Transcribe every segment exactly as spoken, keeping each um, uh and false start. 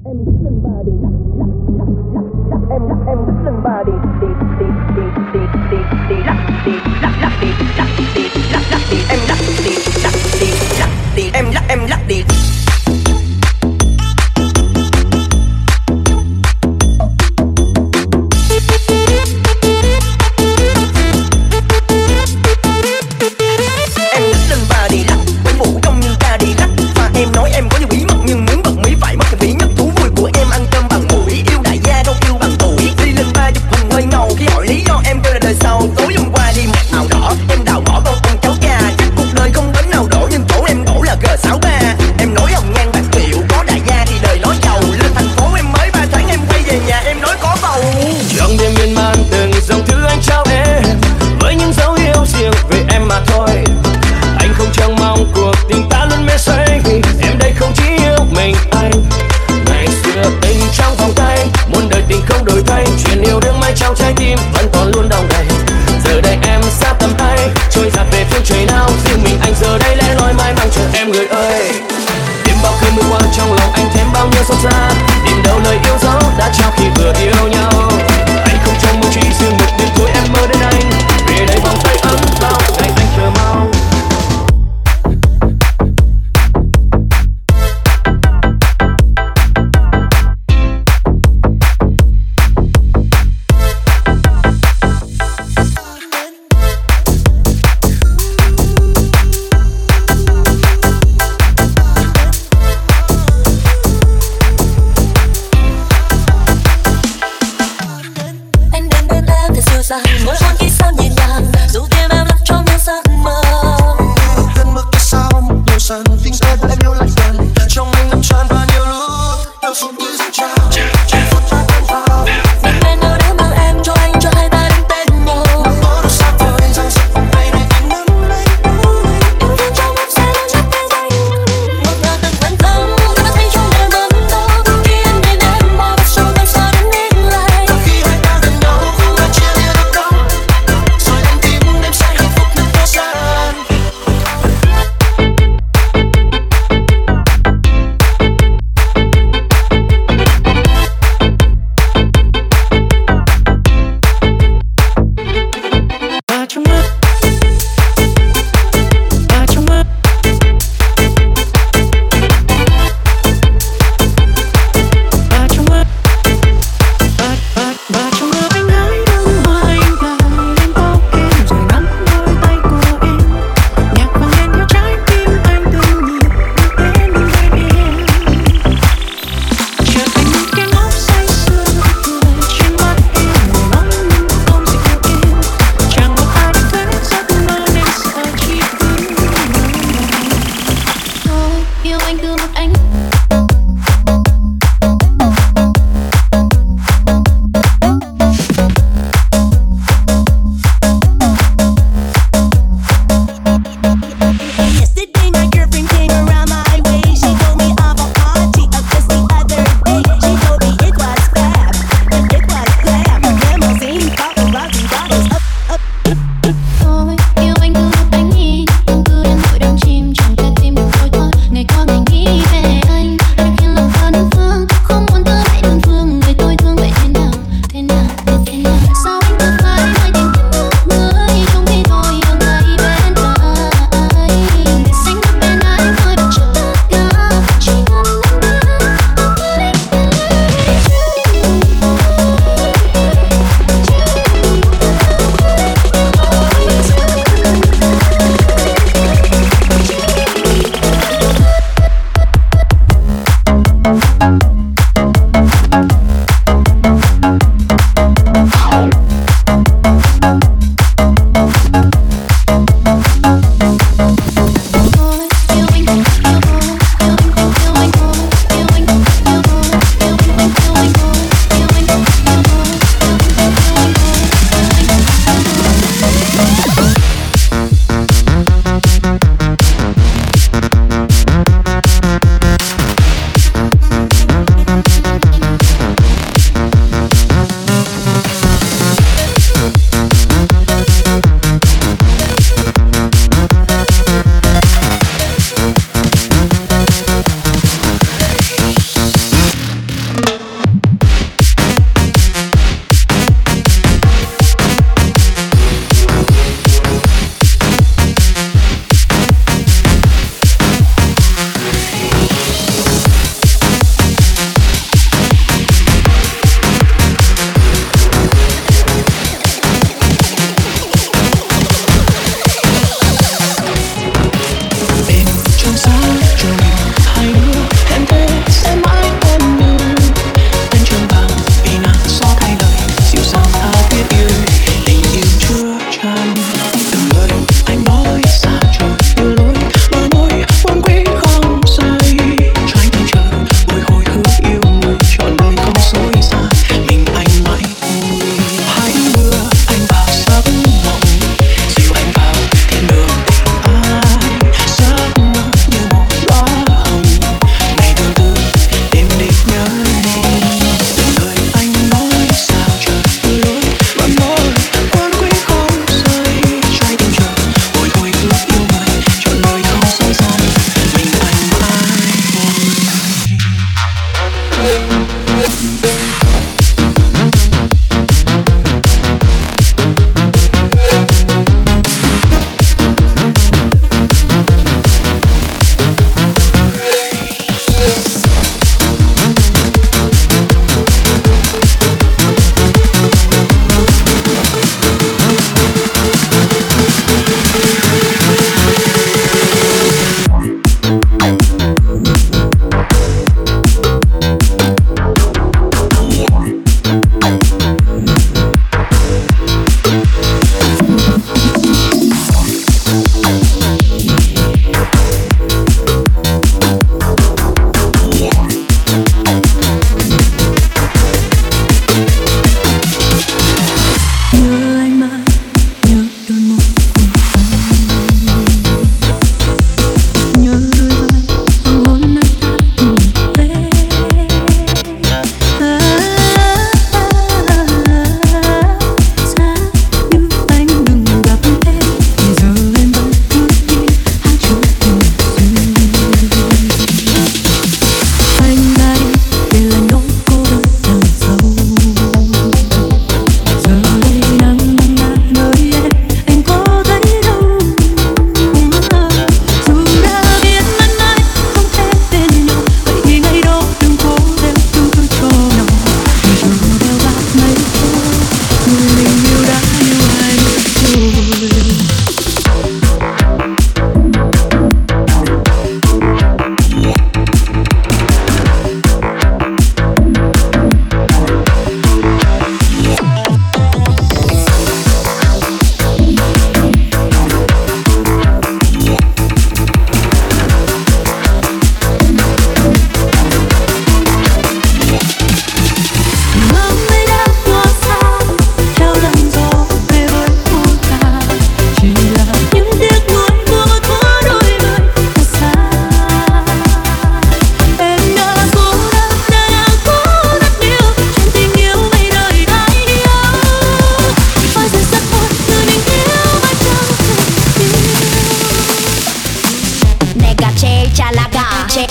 Yêu anh cứ một ánh nhìn, cứ đến nỗi đắm chìm trong trái tim mình thôi thôi. Ngày qua ngày nghĩ về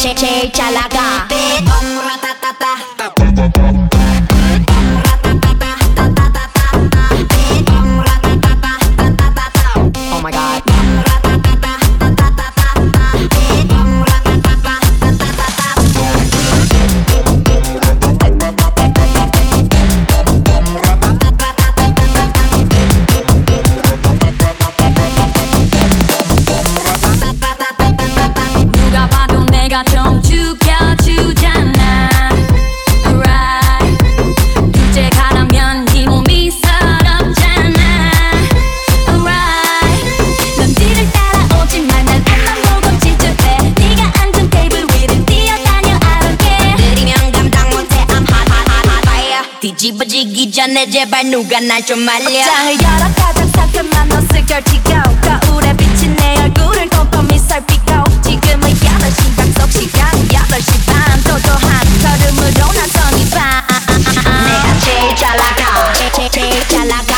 제일 잘 나가. Oh my god. 누가 봐도 내가 좀 죽여주잖아. Alright. 둘째 가라면 네 몸이 서럽잖아. Alright. 넌 뒤를 따라오지 마. 난 앞만 보고 질주해. 네가 앉은 테이블 위를 뛰어다녀. I don't care. 느리면 감당 못해. I'm hot hot hot hot fire. 뒤집어지기 전에 제발 누가 날 좀 말려. 옷장을 열어 가장 상큼한 옷을 걸치고 거울에 비친 내 얼굴을 꼼꼼히 살피고 지금은 여덟 시 약속 시간 여덟 시 반 도도한 걸음으로 나선 이 밤. 내가 제일 잘 나가. 제- 제- 제일 잘 나가.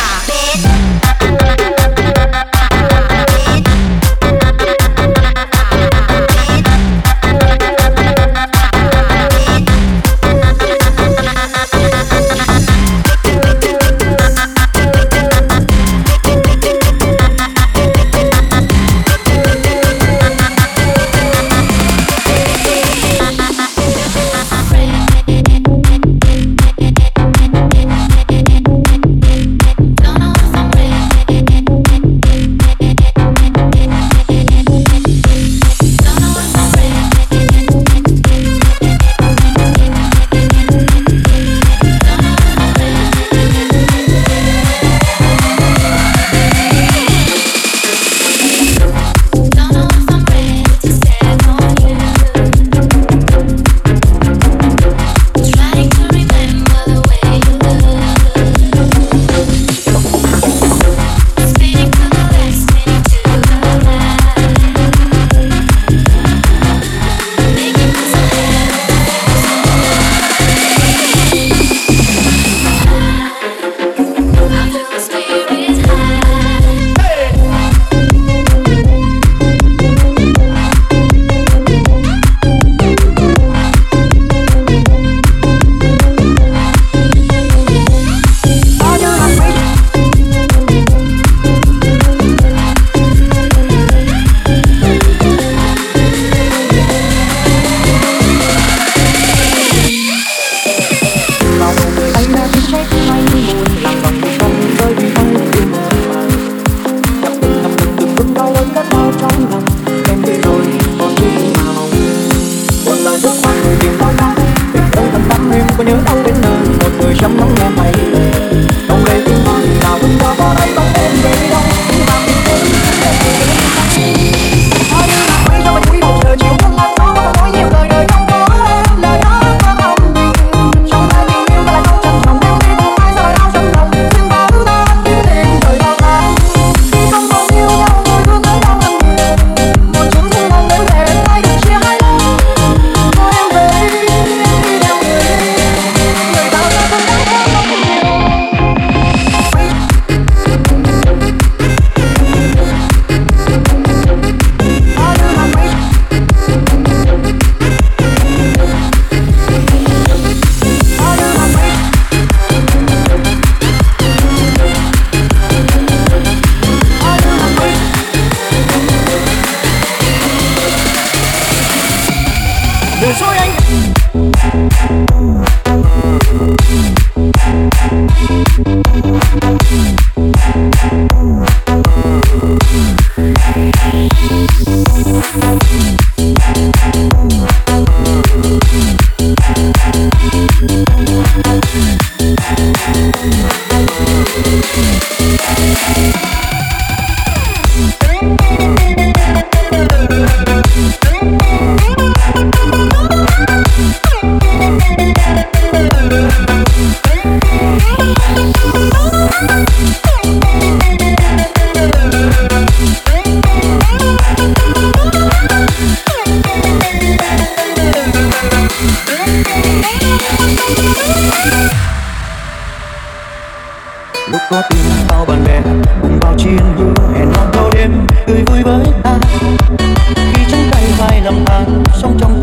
lúc có tin bao bạn bè cùng bao chiến hữu hẹn hò thâu đêm cười vui với ta khi chúng tay vai năm tháng sống trong thơ hào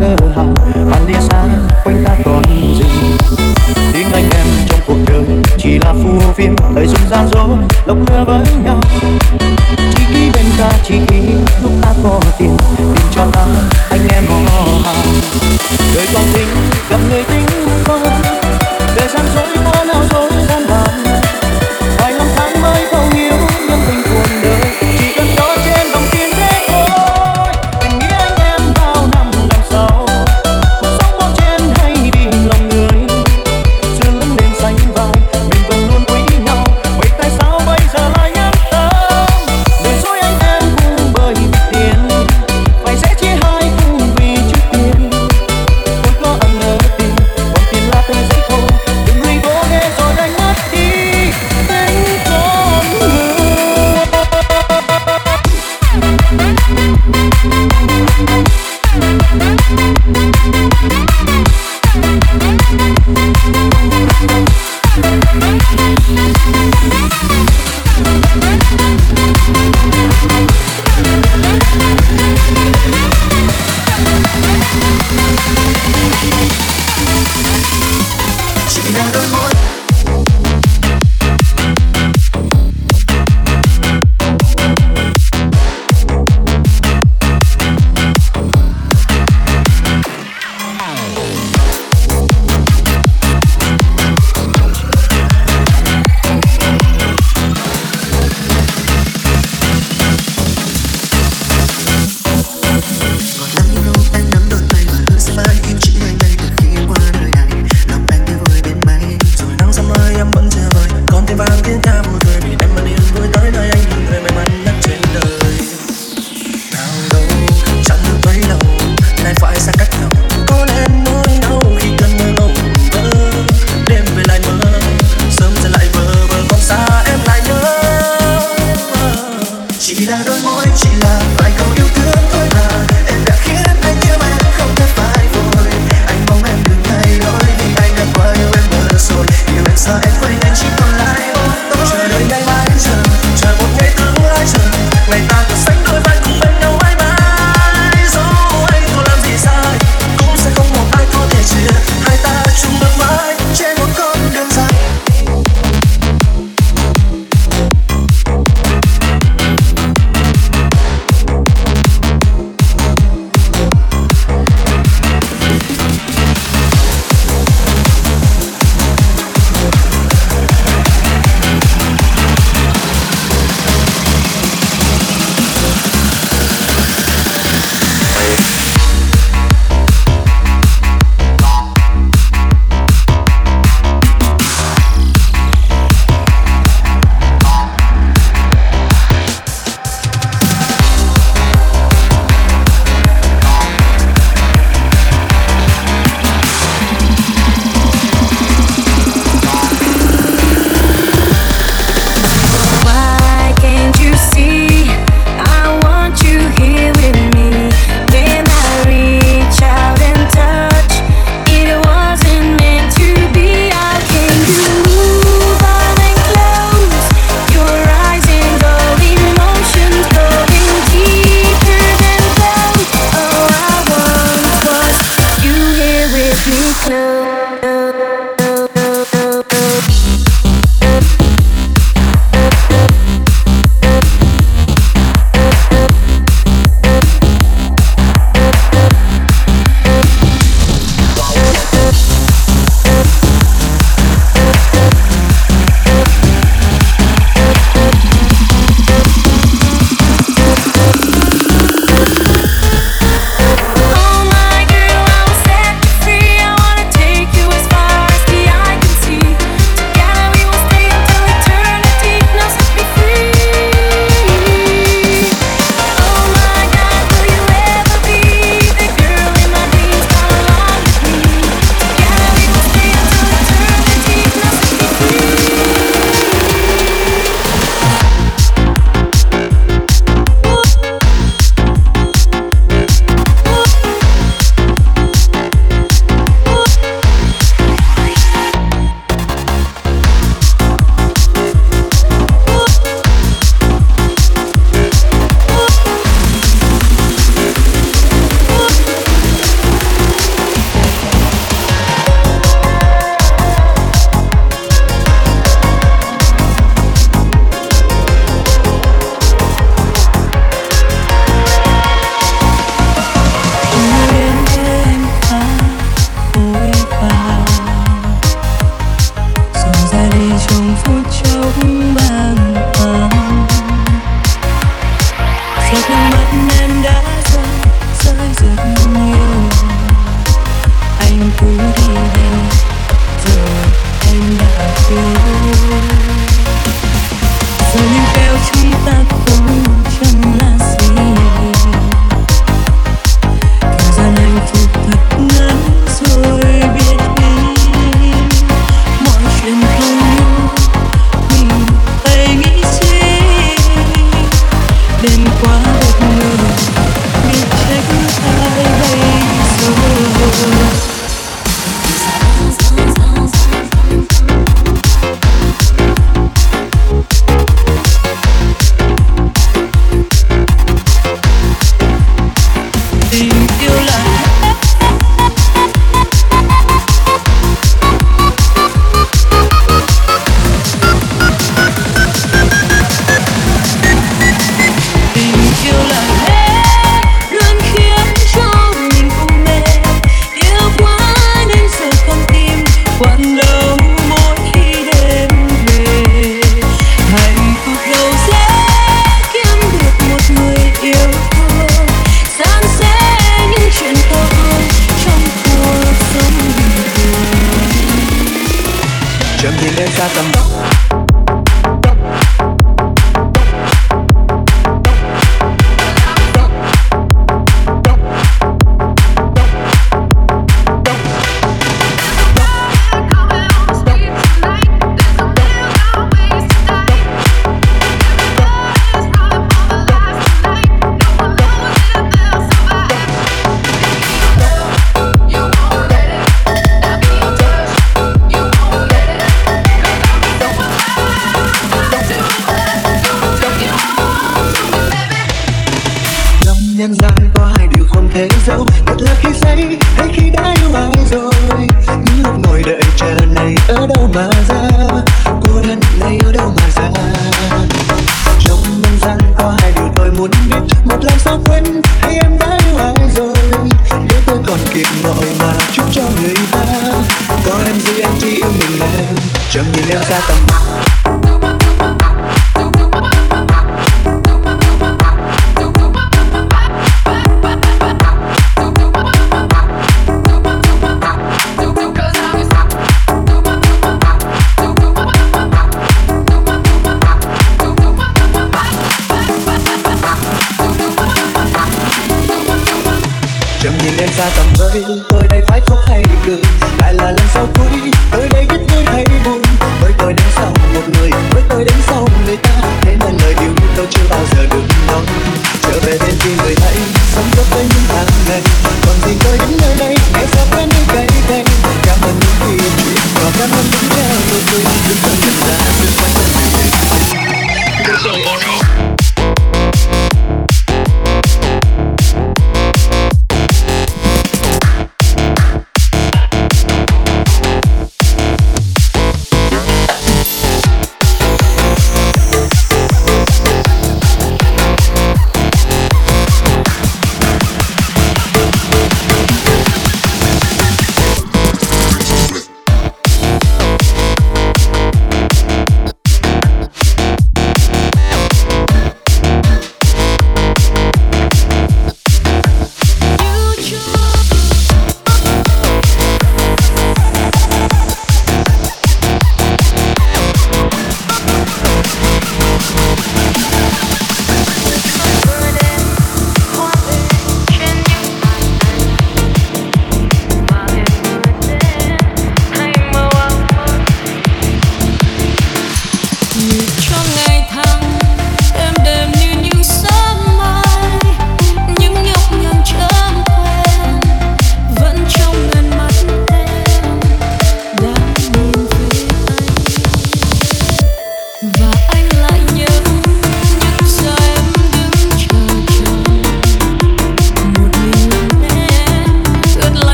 bạn đi xa quanh ta còn gì. Tiếng anh em trong cuộc đời chỉ là phù phiếm, thời dùng gian dối lộc lừa với nhau. Chỉ khi bên ta, chỉ khi lúc ta có tiền, tìm cho ta anh em họ hàng. Đời còn tình gặp người tính không, đời gian dối có nào dối gian bàn. Vài năm tháng mới thấu hiểu nhân tình cuộc đời, chỉ cần có trên đồng tiền thế thôi. Tình nghĩa anh em bao năm đằng sau, cuộc sống bao trên hay vì lòng người. Xưa lớn lên sánh vai, mình vẫn luôn quý nhau. Vậy tại sao bây giờ lại nhẫn tâm? Đời dối anh em cũng bởi tiền, phải sẽ chia hai cùng vì chút tiền. Tôi có ăn ở tiền, còn tiền là tờ giấy khô. Đừng lui vô ghê rồi đánh mất đi tính con người. Chỉ là đôi môi Oh my girl, I'll set you free. I wanna take you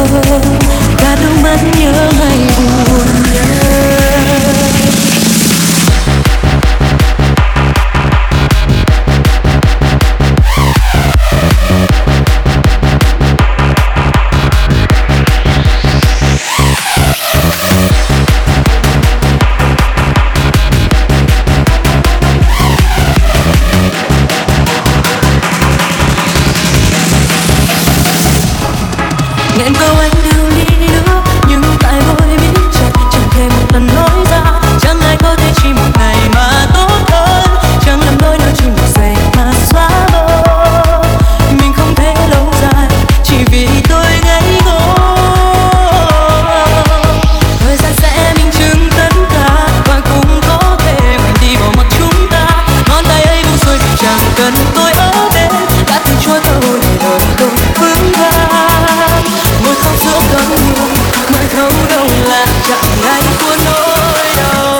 cả đôi mắt nhớ hay buồn nhớ. Nghẹn câu anh lưu ly nước nhưng tại môi biết chặt chẳng thể một lần nói ra. Chẳng ai có thể chỉ một ngày mà tốt hơn, chẳng làm đôi nói chỉ một giây mà xóa mơ. Mình không thể lâu dài chỉ vì tôi ngây ngô. Thời gian sẽ minh chứng tất cả và cũng có thể quên đi bỏ mặc chúng ta. Ngón tay ấy buông xuôi vì chẳng cần tôi ở bên, đã từng trôi qua hồi đời tôi vững vàng. Ngồi khóc giữa cơn mưa mà thấu đâu là chẳng ai của nỗi đau.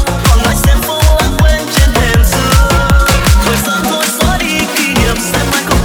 Hãy subscribe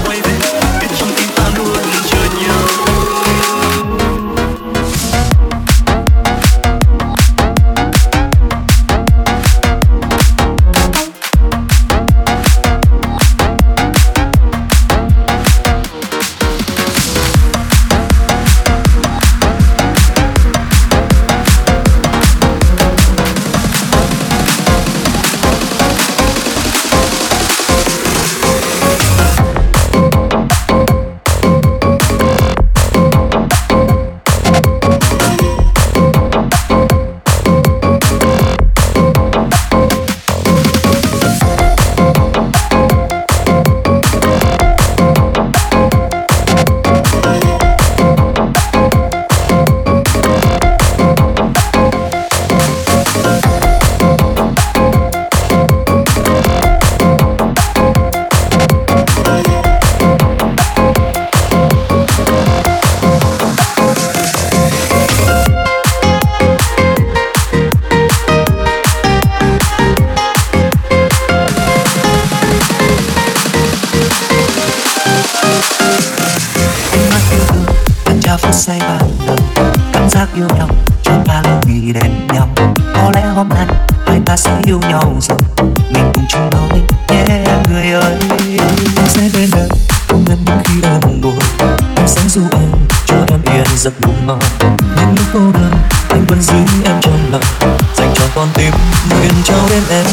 yêu nhau, chúng ta luôn nghĩ đến nhau. Có lẽ hôm nay hai ta sẽ yêu nhau rồi, mình cùng chung nói nhé em người ơi. Em sẽ bên đời không em những khi em buồn, em sẽ du em cho em yên giấc ngủ ngon. Những lúc cô đơn anh vẫn giữ em trong lòng, dành cho con tim nguyện trao đến em.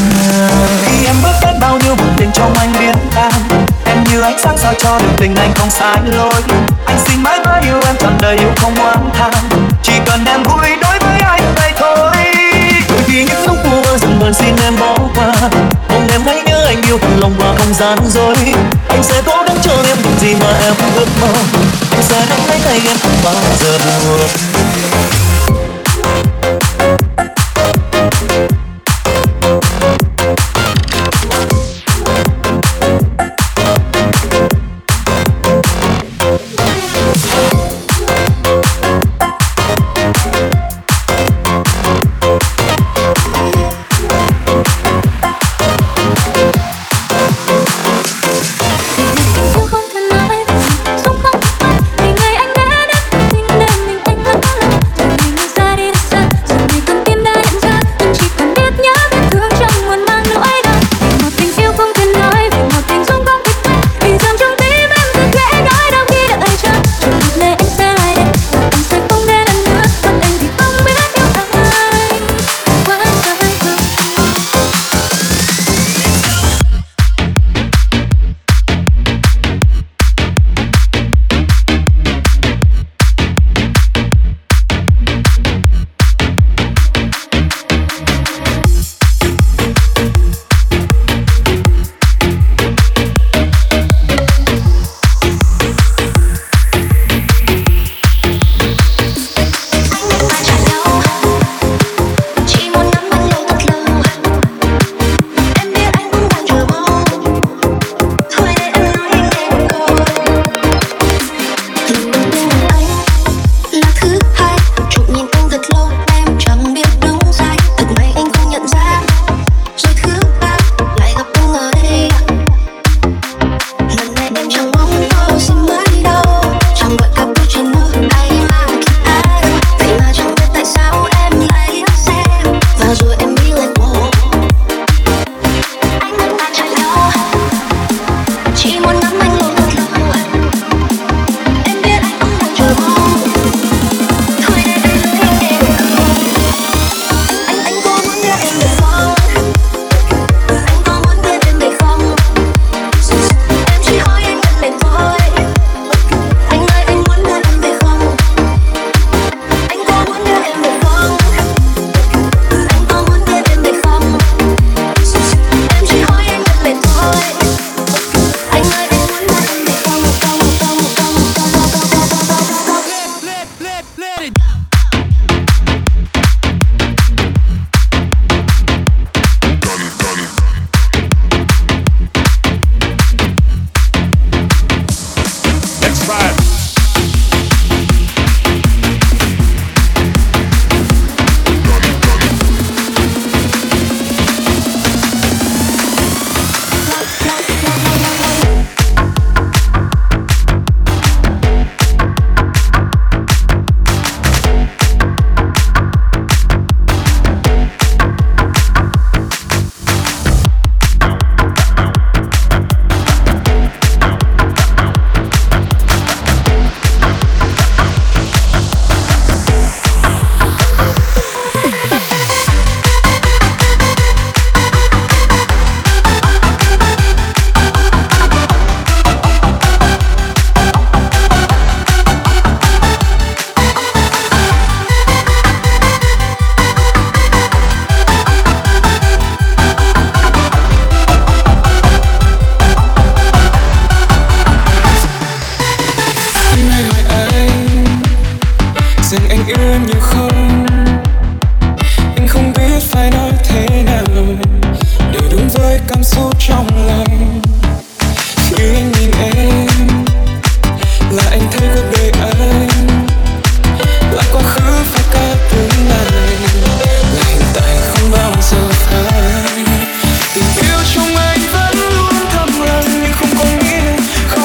Khi em bước đến bao nhiêu buồn tình trong anh biến tan, em như ánh sáng soi cho đường tình anh không sai lối. Anh xin mãi mãi yêu em trọn đời yêu không oán than, chỉ cần em vui đối với anh vậy thôi. Đôi khi những lúc vô vơ dần buồn xin em bỏ qua, mong em hãy nhớ anh yêu thật lòng qua không gian dối. Anh sẽ cố gắng cho em những gì mà em ước mơ, anh sẽ nắm lấy tay em không bao giờ buồn.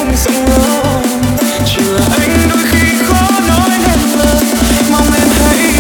Chỉ là anh đôi khi khó nói nên lời, mong em hãy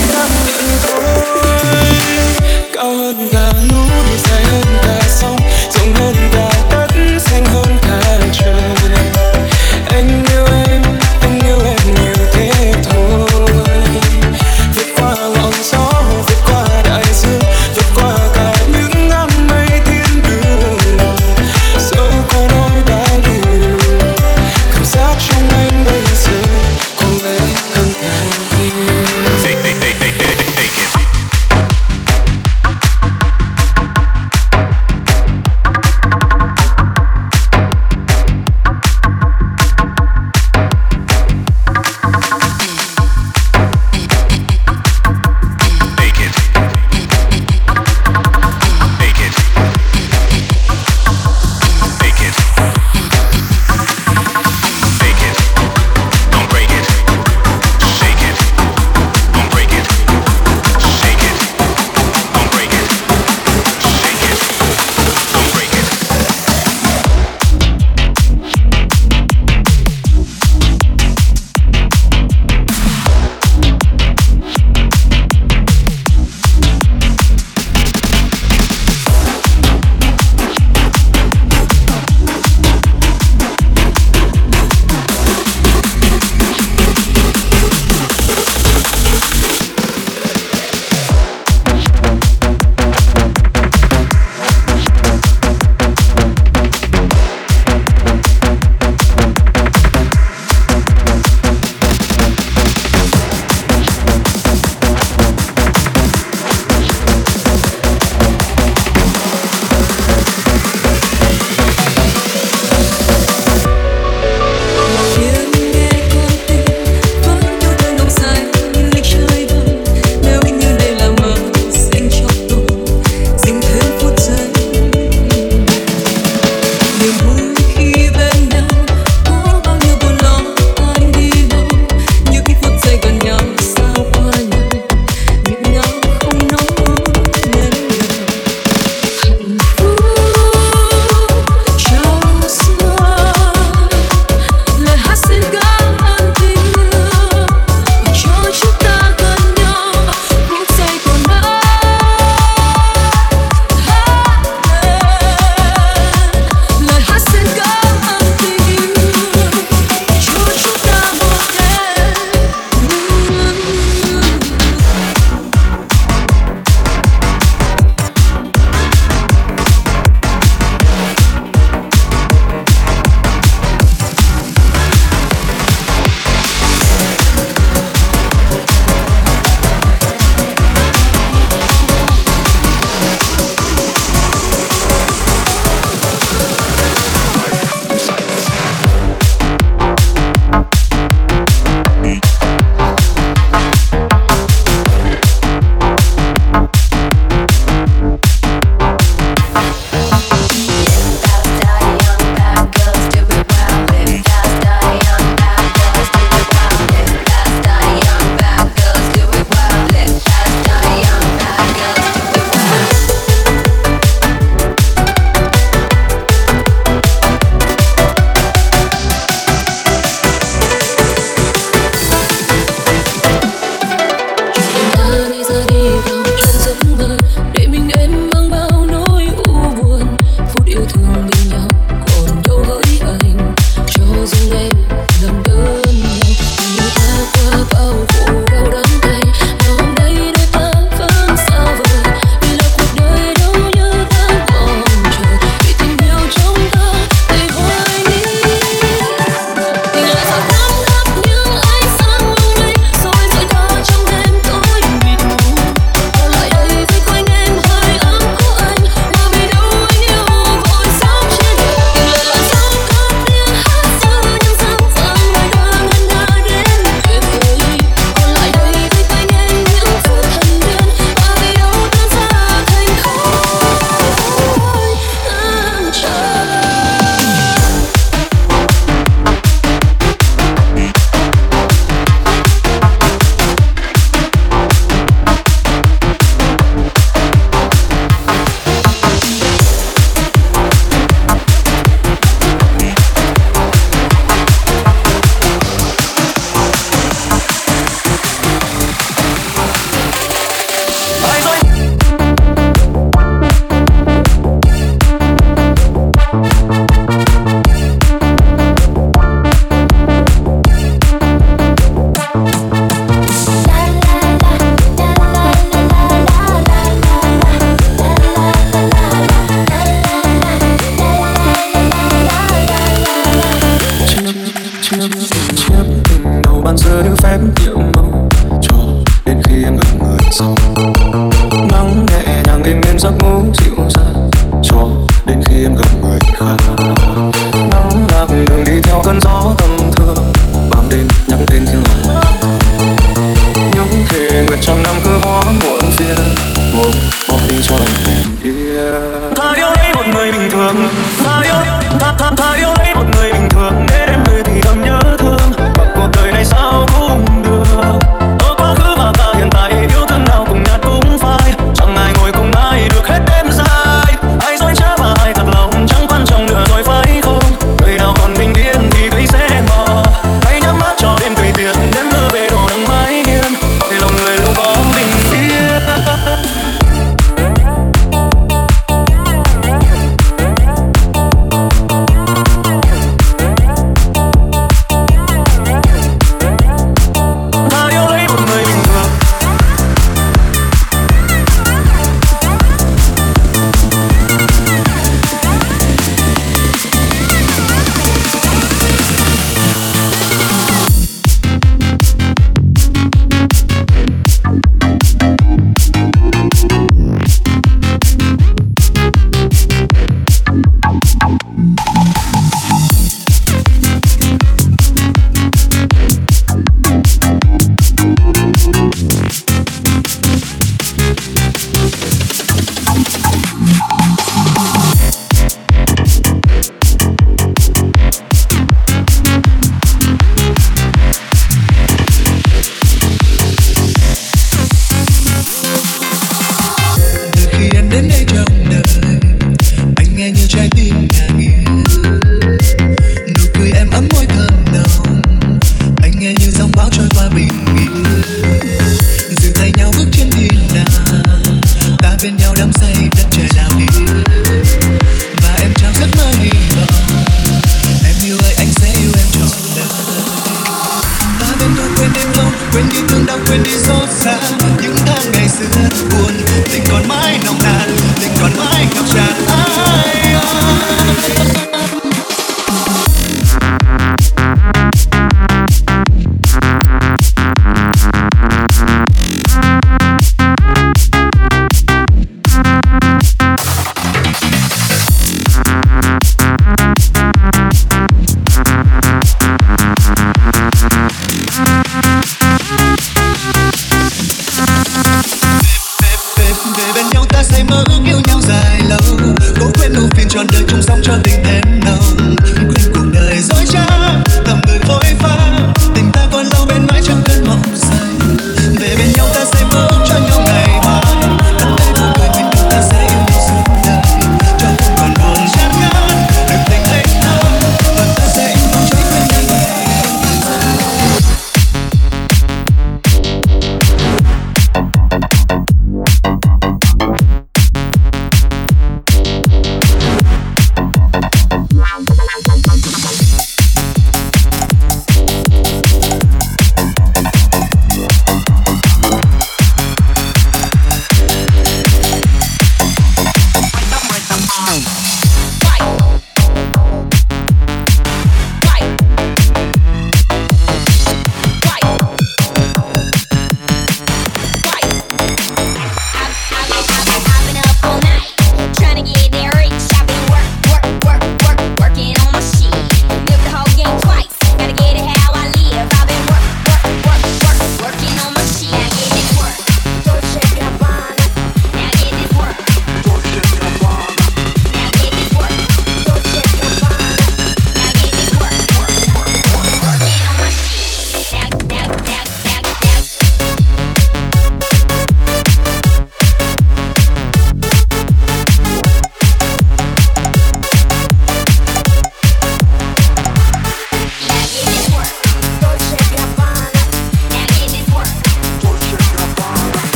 giờ như phép nhiệm mong cho đến khi em gần người sau. Nắng nhẹ nhàng êm êm giấc ngủ dịu dàng cho đến khi em gần người khác. Nắng lạc đường đi theo cơn gió tầm thường, bám đêm nhắc tên riêng lòng. Những thề nguyện trăm năm cứ hóa muộn phiền, buông bỏ đi cho lòng hèn yên. Ta yêu lấy một người bình thường, ta yêu, ta ta ta yêu lấy một người bình thường, để em người thì thầm nhớ thương. Và cuộc đời này sao cũng được. Ở quá khứ và cả hiện tại, yêu thương nào cùng nhạt cũng phai. Chẳng ai ngồi cùng ai được hết đêm dài. Ai dối trá và ai thật lòng, chẳng quan trọng nữa rồi phải không? Đời nào còn bình yên thì cây sẽ mờ. Hãy nhắm mắt cho đêm tùy tiện, đến mưa về đổ nắng mái hiên, để lòng người luôn có bình yên.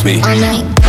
me. All night.